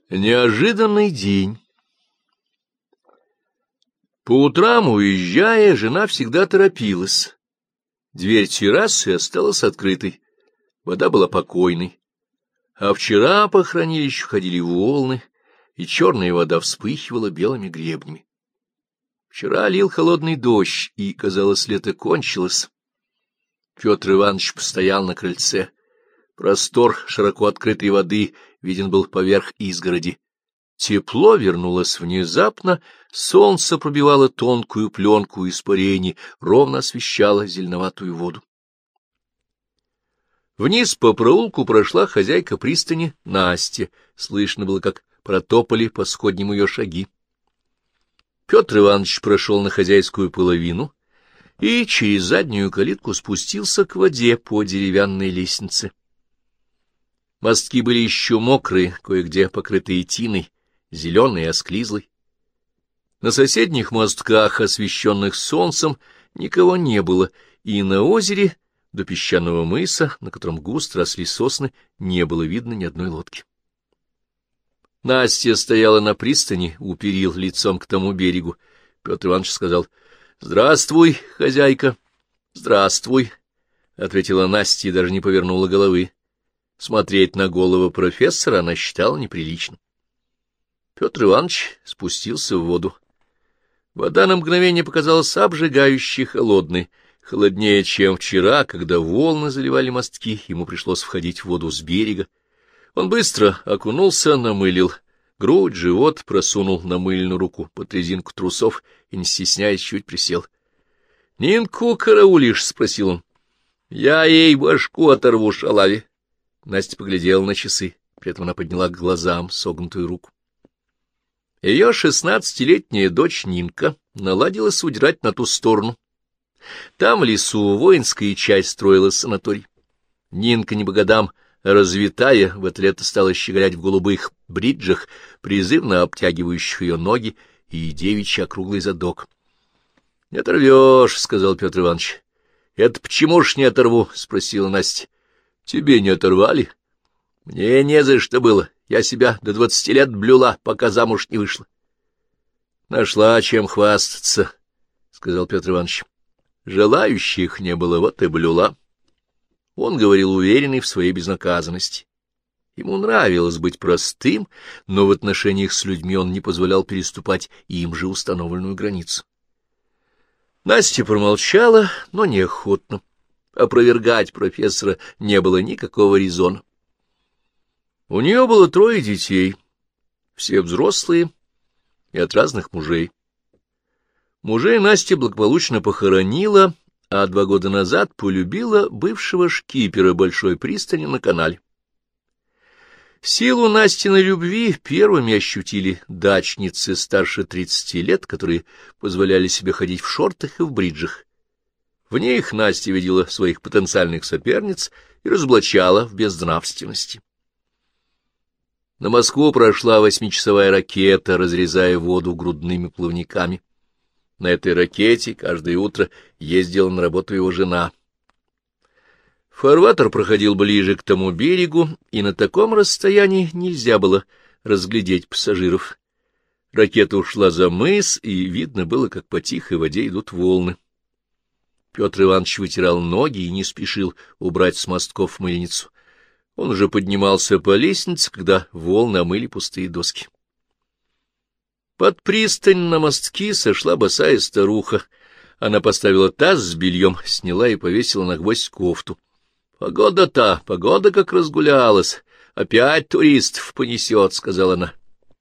Неожиданный день. По утрам, уезжая, жена всегда торопилась. Дверь террасы осталась открытой, вода была покойной. А вчера по хранилищу ходили волны, и черная вода вспыхивала белыми гребнями. Вчера лил холодный дождь, и, казалось, лето кончилось. Петр Иванович постоял на крыльце. Простор широко открытой воды виден был поверх изгороди. Тепло вернулось внезапно, солнце пробивало тонкую пленку испарений, ровно освещало зеленоватую воду. Вниз по проулку прошла хозяйка пристани Настя. Слышно было, как протопали по сходням ее шаги. Петр Иванович прошел на хозяйскую половину и через заднюю калитку спустился к воде по деревянной лестнице. Мостки были еще мокрые, кое-где покрытые тиной, зеленой и осклизлой. На соседних мостках, освещенных солнцем, никого не было, и на озере до песчаного мыса, на котором густо росли сосны, не было видно ни одной лодки. Настя стояла на пристани, у перил, лицом к тому берегу. Петр Иванович сказал: — Здравствуй, хозяйка. — Здравствуй, — ответила Настя и даже не повернула головы. Смотреть на голову профессора она считала неприличным. Петр Иванович спустился в воду. Вода на мгновение показалась обжигающе холодной, холоднее, чем вчера, когда волны заливали мостки, ему пришлось входить в воду с берега. Он быстро окунулся, намылил грудь, живот, просунул намыленную руку под резинку трусов и, не стесняясь, чуть присел. — Нинку караулишь? — спросил он. — Я ей башку оторву, шалаве. Настя поглядела на часы, при этом она подняла к глазам согнутую руку. Ее 16-летняя дочь Нинка наладилась удирать на ту сторону. Там в лесу воинская часть строила санаторий. Нинка не по годам развитая, в это лето стала щеголять в голубых бриджах, призывно обтягивающих ее ноги, и девичий округлый задок. — Не оторвешь, — сказал Петр Иванович. — Это почему ж не оторву? — спросила Настя. — Тебе не оторвали? — Мне не за что было. Я себя до 20 лет блюла, пока замуж не вышла. — Нашла чем хвастаться, — сказал Петр Иванович. Желающих не было, вот и блюла. Он говорил уверенный в своей безнаказанности. Ему нравилось быть простым, но в отношениях с людьми он не позволял переступать им же установленную границу. Настя промолчала, но неохотно. Опровергать профессора не было никакого резона. У нее было 3 детей, все взрослые и от разных мужей. Мужей Настя благополучно похоронила, а 2 года назад полюбила бывшего шкипера большой пристани на канале. Силу Настиной любви первыми ощутили дачницы старше 30 лет, которые позволяли себе ходить в шортах и в бриджах. В них Настя видела своих потенциальных соперниц и разоблачала в безнравственности. На Москву прошла 8-часовая ракета, разрезая воду грудными плавниками. На этой ракете каждое утро ездила на работу его жена. Фарватер проходил ближе к тому берегу, и на таком расстоянии нельзя было разглядеть пассажиров. Ракета ушла за мыс, и видно было, как по тихой воде идут волны. Петр Иванович вытирал ноги и не спешил убрать с мостков мыльницу. Он уже поднимался по лестнице, когда волны омыли пустые доски. Под пристань на мостки сошла босая старуха. Она поставила таз с бельем, сняла и повесила на гвоздь кофту. Погода как разгулялась. Опять туристов понесет, — сказала она.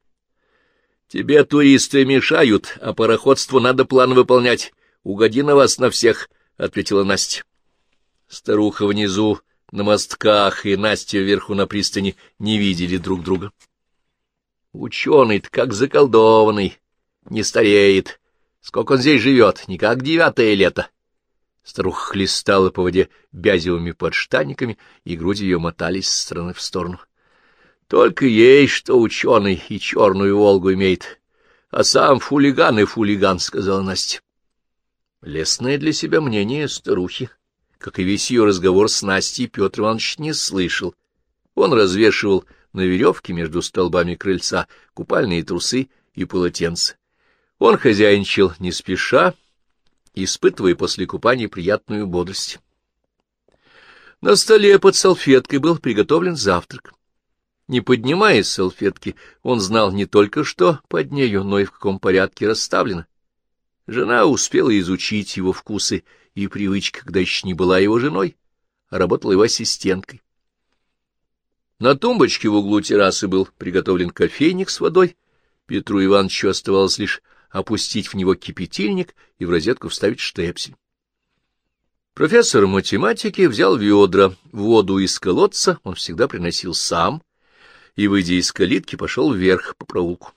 — Тебе туристы мешают, а пароходству надо план выполнять. Угоди на вас на всех, — ответила Настя. Старуха внизу на мостках и Настя вверху на пристани не видели друг друга. Ученый-то как заколдованный, не стареет. Сколько он здесь живет, не как 9-е лето. Старуха хлестала по воде бязевыми подштанниками, и груди ее мотались с стороны в сторону. Только ей, что ученый, и черную Волгу имеет. А сам фулиган и фулиган, — сказала Настя. Лестное для себя мнение старухи, как и весь ее разговор с Настей, Петр Иванович не слышал. Он развешивал на веревке между столбами крыльца купальные трусы и полотенце. Он хозяйничал не спеша, испытывая после купания приятную бодрость. На столе под салфеткой был приготовлен завтрак. Не поднимая салфетки, он знал не только, что под нею, но и в каком порядке расставлено. Жена успела изучить его вкусы и привычки, когда еще не была его женой, а работала его ассистенткой. На тумбочке в углу террасы был приготовлен кофейник с водой. Петру Ивановичу оставалось лишь опустить в него кипятильник и в розетку вставить штепсель. Профессор математики взял ведра, воду из колодца он всегда приносил сам, и, выйдя из калитки, пошел вверх по проулку.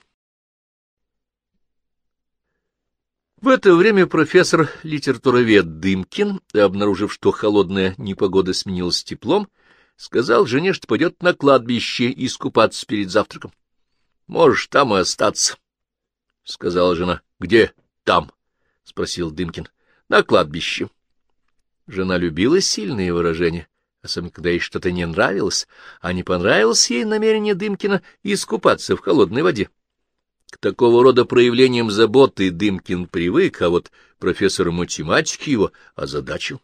В это время профессор-литературовед Дымкин, обнаружив, что холодная непогода сменилась теплом, сказал жене, что пойдет на кладбище искупаться перед завтраком. — Можешь там и остаться, — сказала жена. — Где там? — спросил Дымкин. — На кладбище. Жена любила сильные выражения, особенно когда ей что-то не нравилось, а не понравилось ей намерение Дымкина искупаться в холодной воде. К такого рода проявлениям заботы Дымкин привык, а вот профессор математики его озадачил.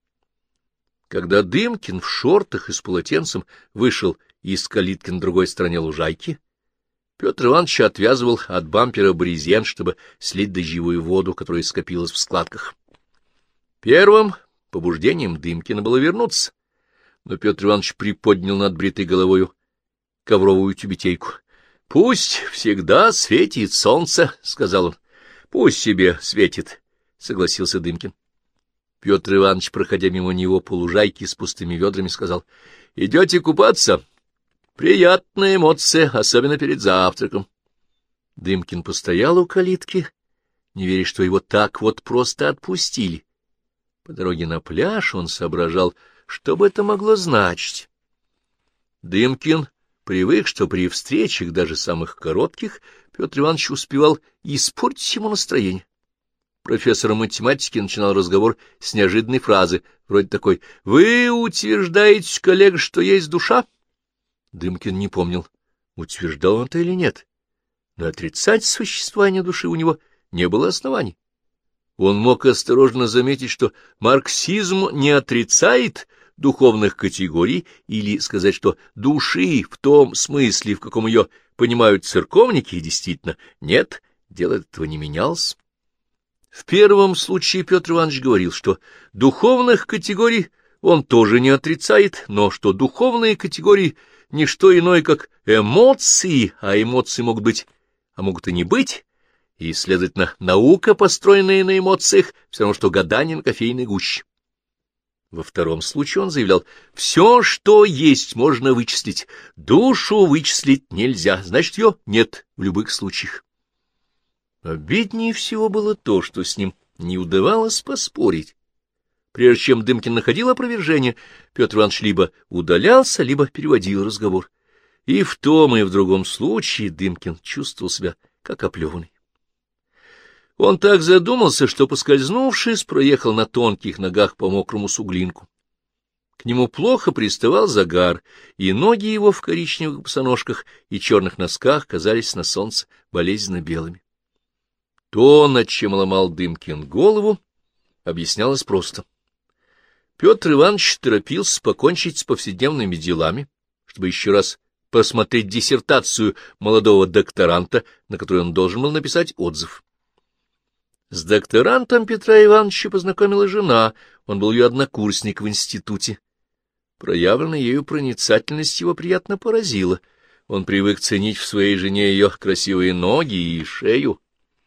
Когда Дымкин в шортах и с полотенцем вышел из калитки на другой стороне лужайки, Петр Иванович отвязывал от бампера брезент, чтобы слить дождевую воду, которая скопилась в складках. Первым побуждением Дымкина было вернуться, но Петр Иванович приподнял над бритой головою ковровую тюбетейку. — Пусть всегда светит солнце, — сказал он. — Пусть себе светит, — согласился Дымкин. Петр Иванович, проходя мимо него по лужайке с пустыми ведрами, сказал: — Идете купаться? Приятная эмоция, особенно перед завтраком. Дымкин постоял у калитки, не веря, что его так вот просто отпустили. По дороге на пляж он соображал, что бы это могло значить. Дымкин привык, что при встречах, даже самых коротких, Петр Иванович успевал испортить ему настроение. Профессор математики начинал разговор с неожиданной фразы, вроде такой: «Вы утверждаете, коллега, что есть душа?» Дымкин не помнил, утверждал он это или нет, но отрицать существование души у него не было оснований. Он мог осторожно заметить, что марксизм не отрицает духовных категорий, или сказать, что души в том смысле, в каком ее понимают церковники, действительно нет, дело этого не менялось. В первом случае Петр Иванович говорил, что духовных категорий он тоже не отрицает, но что духовные категории — не что иное, как эмоции, а эмоции могут быть, а могут и не быть, и, следовательно, наука, построенная на эмоциях, все равно, что гадание на кофейной гуще. Во втором случае он заявлял: все, что есть, можно вычислить, душу вычислить нельзя, значит, ее нет в любых случаях. Обиднее всего было то, что с ним не удавалось поспорить. Прежде чем Дымкин находил опровержение, Петр Иванович либо удалялся, либо переводил разговор. И в том, и в другом случае Дымкин чувствовал себя как оплеванный. Он так задумался, что, поскользнувшись, проехал на тонких ногах по мокрому суглинку. К нему плохо приставал загар, и ноги его в коричневых босоножках и черных носках казались на солнце болезненно белыми. То, над чем ломал Дымкин голову, объяснялось просто. Петр Иванович торопился покончить с повседневными делами, чтобы еще раз посмотреть диссертацию молодого докторанта, на которую он должен был написать отзыв. С докторантом Петра Ивановича познакомила жена, он был ее однокурсник в институте. Проявленная ею проницательность его приятно поразила. Он привык ценить в своей жене ее красивые ноги и шею.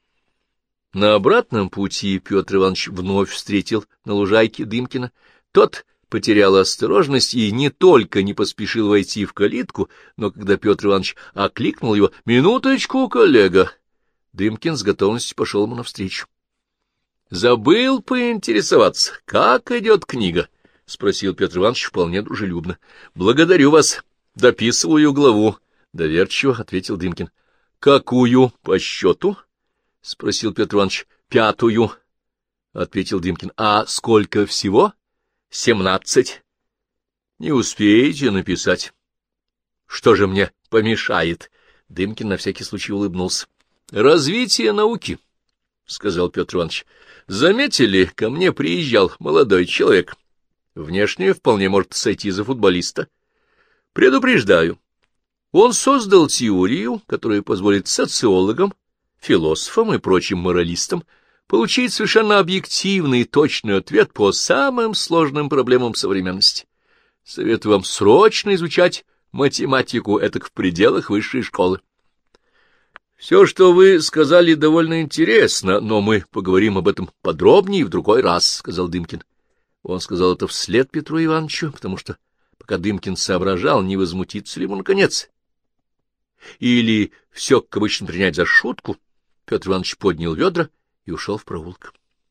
На обратном пути Петр Иванович вновь встретил на лужайке Дымкина. Тот потерял осторожность и не только не поспешил войти в калитку, но когда Петр Иванович окликнул его: «Минуточку, коллега!» Дымкин с готовностью пошел ему навстречу. — Забыл поинтересоваться, как идет книга? — спросил Петр Иванович вполне дружелюбно. — Благодарю вас. Дописываю главу. — доверчиво ответил Дымкин. — Какую по счету? — спросил Петр Иванович. — 5-ю, — ответил Дымкин. — А сколько всего? — 17. — Не успеете написать. — Что же мне помешает. Дымкин на всякий случай улыбнулся. — Развитие науки, — сказал Петр Иванович. — Заметили, ко мне приезжал молодой человек. Внешне вполне может сойти за футболиста. Предупреждаю. Он создал теорию, которая позволит социологам, философам и прочим моралистам получить совершенно объективный и точный ответ по самым сложным проблемам современности. Советую вам срочно изучать математику, этак в пределах высшей школы. — Все, что вы сказали, довольно интересно, но мы поговорим об этом подробнее в другой раз, — сказал Дымкин. Он сказал это вслед Петру Ивановичу, потому что, пока Дымкин соображал, не возмутиться ли ему наконец. Или все, как обычно, принять за шутку, Петр Иванович поднял ведра и ушел в проулок.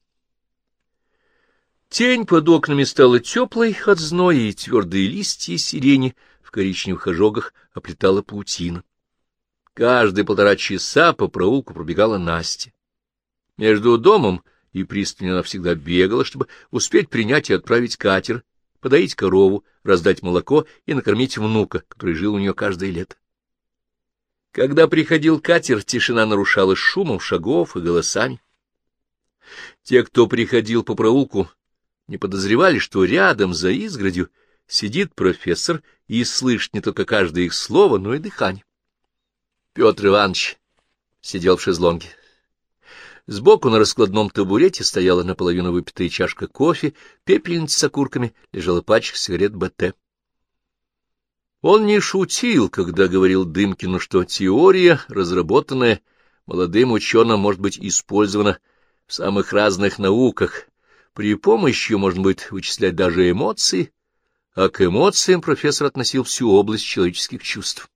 Тень под окнами стала теплой от зноя, и твердые листья сирени в коричневых ожогах оплетала паутина. Каждые 1,5 часа по проулку пробегала Настя. Между домом и пристанью она всегда бегала, чтобы успеть принять и отправить катер, подоить корову, раздать молоко и накормить внука, который жил у нее каждое лето. Когда приходил катер, тишина нарушалась шумом шагов и голосами. Те, кто приходил по проулку, не подозревали, что рядом, за изгородью, сидит профессор и слышит не только каждое их слово, но и дыхание. Петр Иванович сидел в шезлонге. Сбоку на раскладном табурете стояла наполовину выпитая чашка кофе, пепельница с окурками, лежала пачка сигарет БТ. Он не шутил, когда говорил Дымкину, что теория, разработанная молодым ученым, может быть использована в самых разных науках. При помощи ее можно будет вычислять даже эмоции, а к эмоциям профессор относил всю область человеческих чувств.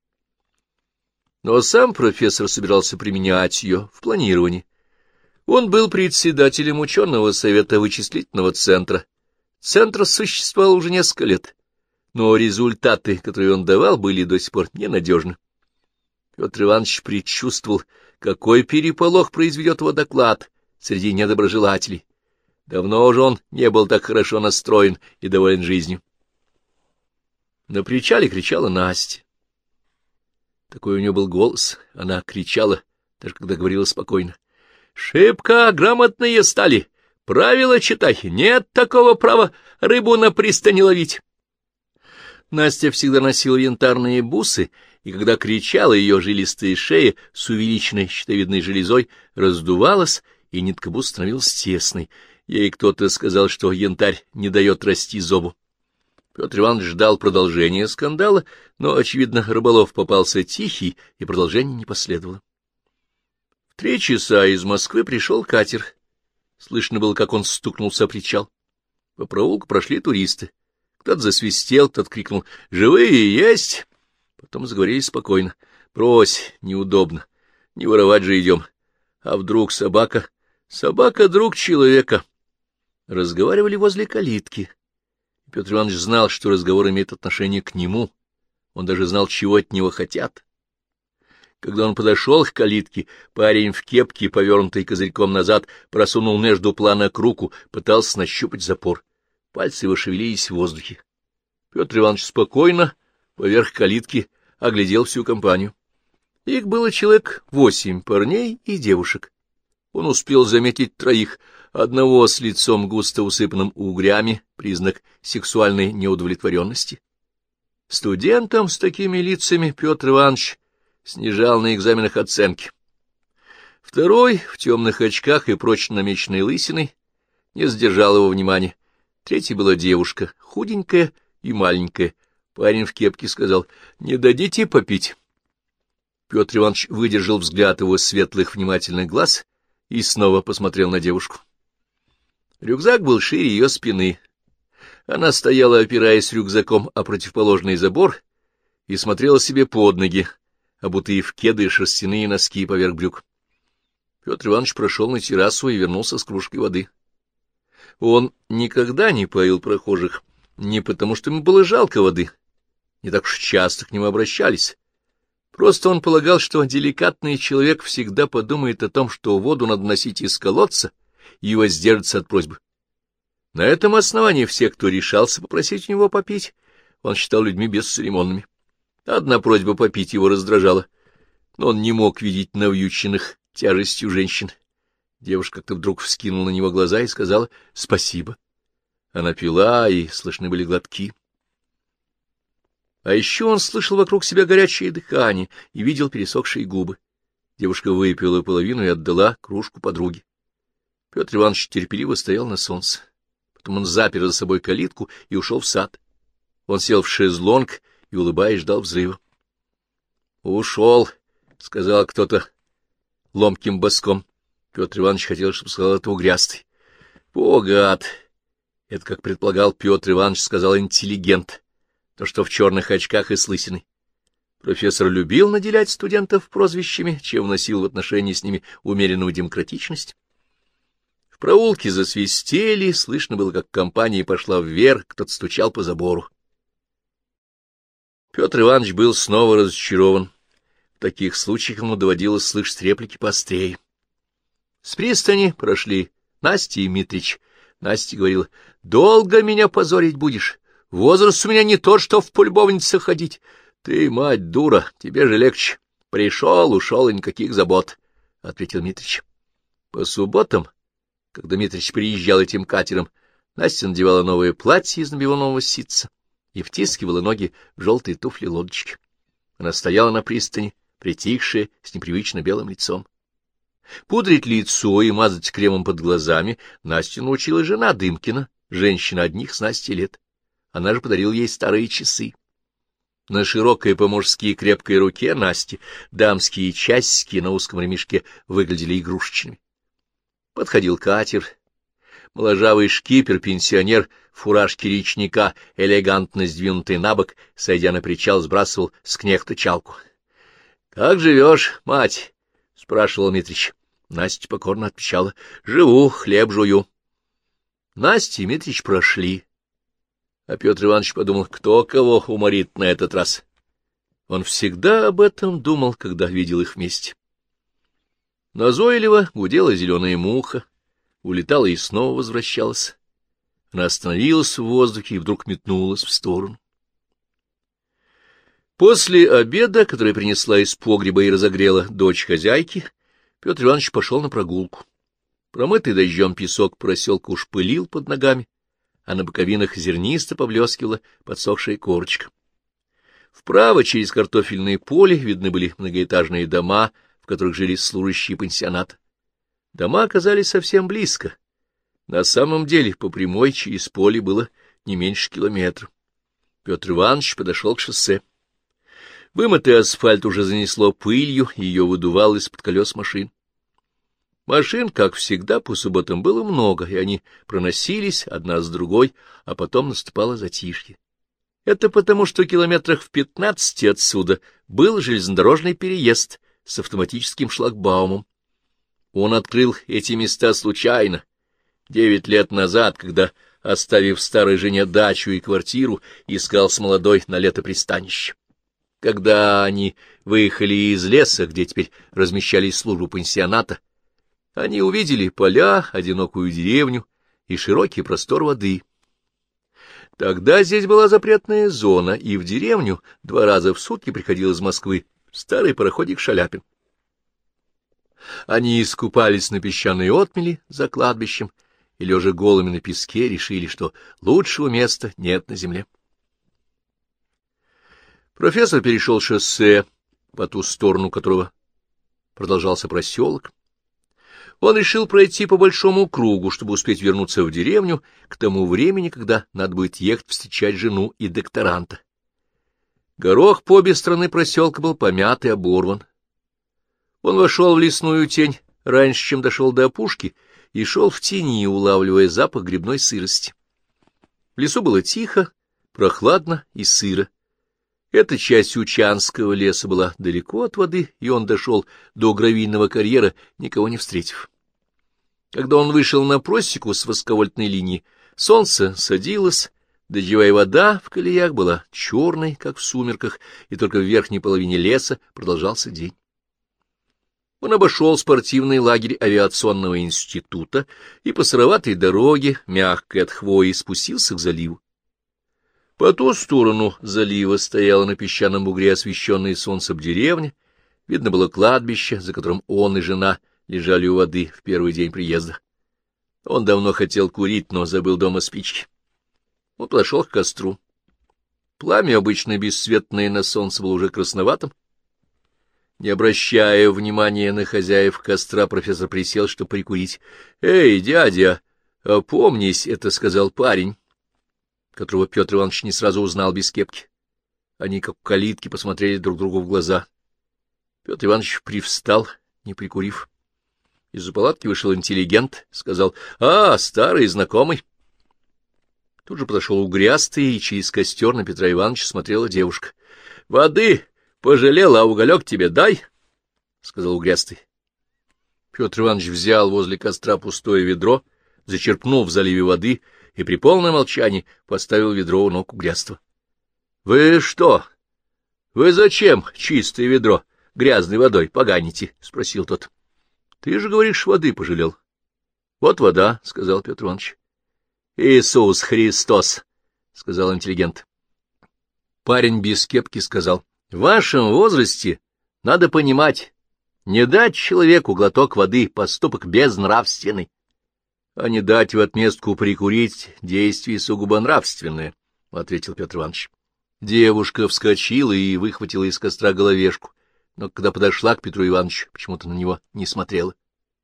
Но сам профессор собирался применять ее в планировании. Он был председателем ученого совета вычислительного центра. Центр существовал уже несколько лет, но результаты, которые он давал, были до сих пор ненадежны. Петр Иванович предчувствовал, какой переполох произведет его доклад среди недоброжелателей. Давно уже он не был так хорошо настроен и доволен жизнью. На причале кричала Настя. Такой у нее был голос, она кричала, даже когда говорила спокойно. — Шибко грамотные стали, правила читай, нет такого права рыбу на пристани ловить. Настя всегда носила янтарные бусы, и когда кричала, ее жилистая шея с увеличенной щитовидной железой раздувалась, и нитка бус становилась тесной. Ей кто-то сказал, что янтарь не дает расти зобу. Петр Иванович ждал продолжения скандала, но, очевидно, рыболов попался тихий, и продолжения не последовало. В 3 часа из Москвы пришел катер. Слышно было, как он стукнулся о причал. По проулку прошли туристы. Кто-то засвистел, кто-то крикнул «Живые есть!». Потом заговорили спокойно. «Брось, неудобно, не воровать же идем. А вдруг собака? Собака — друг человека». Разговаривали возле калитки. Петр Иванович знал, что разговор имеет отношение к нему. Он даже знал, чего от него хотят. Когда он подошел к калитке, парень в кепке, повернутой козырьком назад, просунул между планок руку, пытался нащупать запор. Пальцы его шевелились в воздухе. Петр Иванович спокойно, поверх калитки, оглядел всю компанию. Их было человек 8 парней и девушек. Он успел заметить 3, одного с лицом густо усыпанным угрями, признак сексуальной неудовлетворенности. Студентам с такими лицами Петр Иванович снижал на экзаменах оценки. Второй, в темных очках и прочно намеченной лысиной, не сдержал его внимания. 3 была девушка, худенькая и маленькая. Парень в кепке сказал: «Не дадите попить?» Петр Иванович выдержал взгляд его светлых внимательных глаз и снова посмотрел на девушку. Рюкзак был шире ее спины. Она стояла, опираясь рюкзаком о противоположный забор, и смотрела себе под ноги, обутые в кеды и шерстяные носки поверх брюк. Петр Иванович прошел на террасу и вернулся с кружкой воды. Он никогда не поил прохожих, не потому что ему было жалко воды, не так уж часто к нему обращались. Просто он полагал, что деликатный человек всегда подумает о том, что воду надо носить из колодца, и воздержится от просьбы. На этом основании все, кто решался попросить у него попить, он считал людьми бесцеремонными. Одна просьба попить его раздражала, но он не мог видеть навьюченных тяжестью женщин. Девушка как-то вдруг вскинула на него глаза и сказала «спасибо». Она пила, и слышны были глотки. А еще он слышал вокруг себя горячее дыхание и видел пересохшие губы. Девушка выпила половину и отдала кружку подруге. Петр Иванович терпеливо стоял на солнце. Потом он запер за собой калитку и ушел в сад. Он сел в шезлонг и, улыбаясь, ждал взрыва. — Ушел, — сказал кто-то ломким боском. Петр Иванович хотел, чтобы сказал это угрястый. — Богат! Это, как предполагал Петр Иванович, сказал интеллигент, то, что в черных очках и с лысиной. Профессор любил наделять студентов прозвищами, чем вносил в отношении с ними умеренную демократичность. В проулке засвистели, слышно было, как компания пошла вверх, кто-то стучал по забору. Петр Иванович был снова разочарован. В таких случаях ему доводилось слышать реплики поострее. С пристани прошли Настя и Митрич. Настя говорила: «Долго меня позорить будешь? Возраст у меня не тот, что в пульбовнице ходить. Ты, мать, дура, тебе же легче. Пришел, ушел, и никаких забот», — ответил Митрич. По субботам, когда Митрич приезжал этим катером, Настя надевала новое платье из набивного ситца и втискивала ноги в желтые туфли-лодочки. Она стояла на пристани, притихшая, с непривычно белым лицом. Пудрить лицо и мазать кремом под глазами Настю научила жена Дымкина, женщина одних с Настей лет. Она же подарила ей старые часы. На широкой по-мужски крепкой руке Насти дамские часики на узком ремешке выглядели игрушечными. Подходил катер. Моложавый шкипер-пенсионер в фуражке речника, элегантно сдвинутый на бок, сойдя на причал, сбрасывал с кнехта чалку. — Как живешь, мать? — спрашивал Митрич. Настя покорно отвечала: — Живу, хлеб жую. Настя и Митрич прошли. А Петр Иванович подумал, кто кого уморит на этот раз. Он всегда об этом думал, когда видел их вместе. Назойливо гудела зеленая муха, улетала и снова возвращалась. Она остановилась в воздухе и вдруг метнулась в сторону. После обеда, который принесла из погреба и разогрела дочь хозяйки, Петр Иванович пошел на прогулку. Промытый дождем песок проселка уж пылил под ногами, а на боковинах зернисто поблескивала подсохшая корочка. Вправо через картофельное поле видны были многоэтажные дома, в которых жили служащие пансионата. Дома оказались совсем близко. На самом деле по прямой через поле было не меньше километра. Петр Иванович подошел к шоссе. Вымытый асфальт уже занесло пылью, и ее выдувало из-под колес машин. Машин, как всегда, по субботам было много, и они проносились одна с другой, а потом наступало затишье. Это потому, что километрах в 15 отсюда был железнодорожный переезд с автоматическим шлагбаумом. Он открыл эти места случайно, 9 лет назад, когда, оставив старой жене дачу и квартиру, искал с молодой на лето пристанище. Когда они выехали из леса, где теперь размещались службы пансионата, они увидели поля, одинокую деревню и широкий простор воды. Тогда здесь была запретная зона, и в деревню 2 раза в сутки приходил из Москвы старый пароходик Шаляпин. Они искупались на песчаной отмели за кладбищем и, лежа голыми на песке, решили, что лучшего места нет на земле. Профессор перешел шоссе, по ту сторону которого продолжался проселок. Он решил пройти по большому кругу, чтобы успеть вернуться в деревню к тому времени, когда надо будет ехать встречать жену и докторанта. Горох по обе стороны проселка был помят и оборван. Он вошел в лесную тень раньше, чем дошел до опушки, и шел в тени, улавливая запах грибной сырости. В лесу было тихо, прохладно и сыро. Эта часть Учанского леса была далеко от воды, и он дошел до гравийного карьера, никого не встретив. Когда он вышел на просеку с высоковольтной линии, солнце садилось, дождевая вода в колеях была черной, как в сумерках, и только в верхней половине леса продолжался день. Он обошел спортивный лагерь авиационного института и по сыроватой дороге, мягкой от хвои, спустился к заливу. По ту сторону залива стояла на песчаном бугре освещенная солнцем деревня. Видно было кладбище, за которым он и жена лежали у воды в первый день приезда. Он давно хотел курить, но забыл дома спички. Он подошел к костру. Пламя, обычно бесцветное на солнце, было уже красноватым. Не обращая внимания на хозяев костра, профессор присел, чтобы прикурить. — Эй, дядя, опомнись, — это сказал парень, которого Петр Иванович не сразу узнал без кепки. Они, как калитки, посмотрели друг другу в глаза. Петр Иванович привстал, не прикурив. Из-за палатки вышел интеллигент, сказал: — А, старый знакомый. Тут же подошел угрястый, и через костер на Петра Ивановича смотрела девушка. — Воды пожалел, а уголек тебе дай, — сказал угрястый. Петр Иванович взял возле костра пустое ведро, зачерпнул в заливе воды и при полном молчании поставил ведро у ног угрястого. — Вы что? Вы зачем чистое ведро грязной водой поганите? — спросил тот. — Ты же говоришь, воды пожалел. — Вот вода, — сказал Петр Иванович. — Иисус Христос, — сказал интеллигент. Парень без кепки сказал: — В вашем возрасте надо понимать, не дать человеку глоток воды — поступок безнравственный, а не дать в отместку прикурить — действие сугубо нравственное, — ответил Петр Иванович. Девушка вскочила и выхватила из костра головешку, но когда подошла к Петру Ивановичу, почему-то на него не смотрела.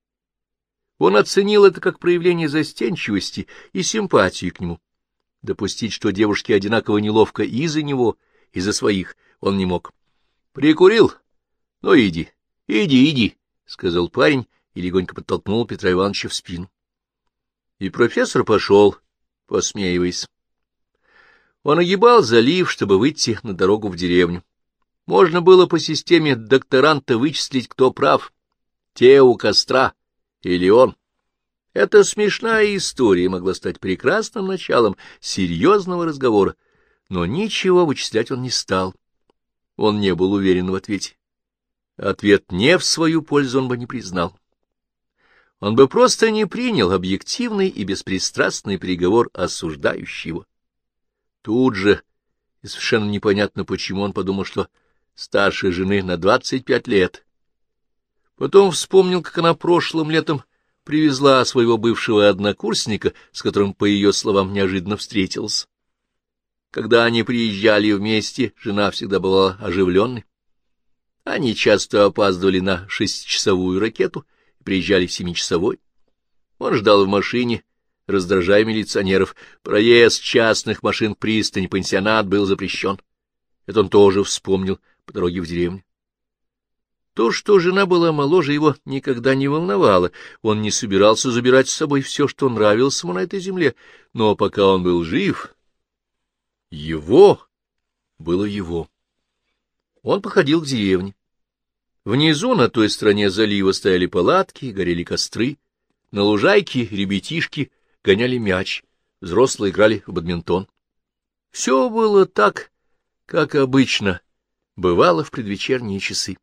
Он оценил это как проявление застенчивости и симпатии к нему. Допустить, что девушке одинаково неловко и за него, и за своих, он не мог. — Прикурил? Ну, иди, — сказал парень и легонько подтолкнул Петра Ивановича в спину. И профессор пошел, посмеиваясь. Он огибал залив, чтобы выйти на дорогу в деревню. Можно было по системе докторанта вычислить, кто прав — те у костра или он. Эта смешная история могла стать прекрасным началом серьезного разговора, но ничего вычислять он не стал. Он не был уверен в ответе. Ответ не в свою пользу он бы не признал. Он бы просто не принял объективный и беспристрастный приговор, осуждающий его. Тут же, и совершенно непонятно почему, он подумал, что старше жены на 25 лет. Потом вспомнил, как она прошлым летом привезла своего бывшего однокурсника, с которым, по ее словам, неожиданно встретился. Когда они приезжали вместе, жена всегда бывала оживленной. Они часто опаздывали на 6-часовую ракету и приезжали в 7-часовой. Он ждал в машине, раздражая милиционеров. Проезд частных машин в пристань, пансионат был запрещен. Это он тоже вспомнил по дороге в деревню. То, что жена была моложе, его никогда не волновало. Он не собирался забирать с собой все, что нравилось ему на этой земле. Но пока он был жив, его было его. Он походил к деревне. Внизу, на той стороне залива, стояли палатки, горели костры. На лужайке ребятишки гоняли мяч, взрослые играли в бадминтон. Все было так, как обычно бывало в предвечерние часы.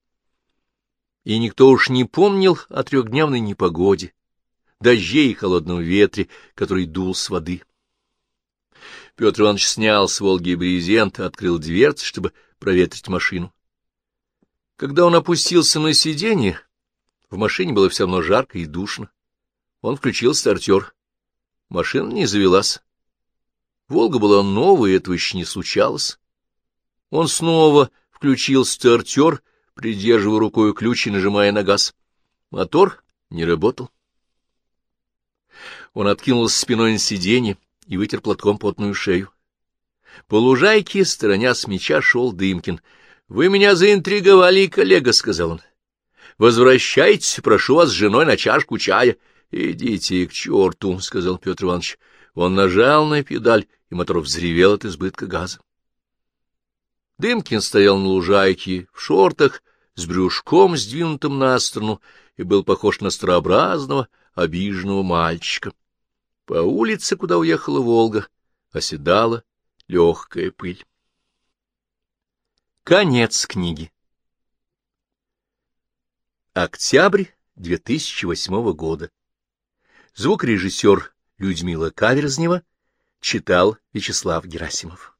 И никто уж не помнил о трехдневной непогоде, дожде и холодном ветре, который дул с воды. Петр Иванович снял с Волги брезент, открыл дверцы, чтобы проветрить машину. Когда он опустился на сиденье, в машине было все равно жарко и душно. Он включил стартер. Машина не завелась. Волга была новая, и этого еще не случалось. Он снова включил стартер, придерживая рукой ключ и нажимая на газ. Мотор не работал. Он откинулся спиной на сиденье и вытер платком потную шею. По лужайке, стороня с мяча, шел Дымкин. — Вы меня заинтриговали, коллега, — сказал он. — Возвращайтесь, прошу вас, с женой на чашку чая. — Идите к черту, — сказал Петр Иванович. Он нажал на педаль, и мотор взревел от избытка газа. Дымкин стоял на лужайке в шортах, с брюшком, сдвинутым на сторону, и был похож на старообразного, обиженного мальчика. По улице, куда уехала Волга, оседала легкая пыль. Конец книги. Октябрь 2008 года. Звукорежиссер Людмила Каверзнева читал Вячеслав Герасимов.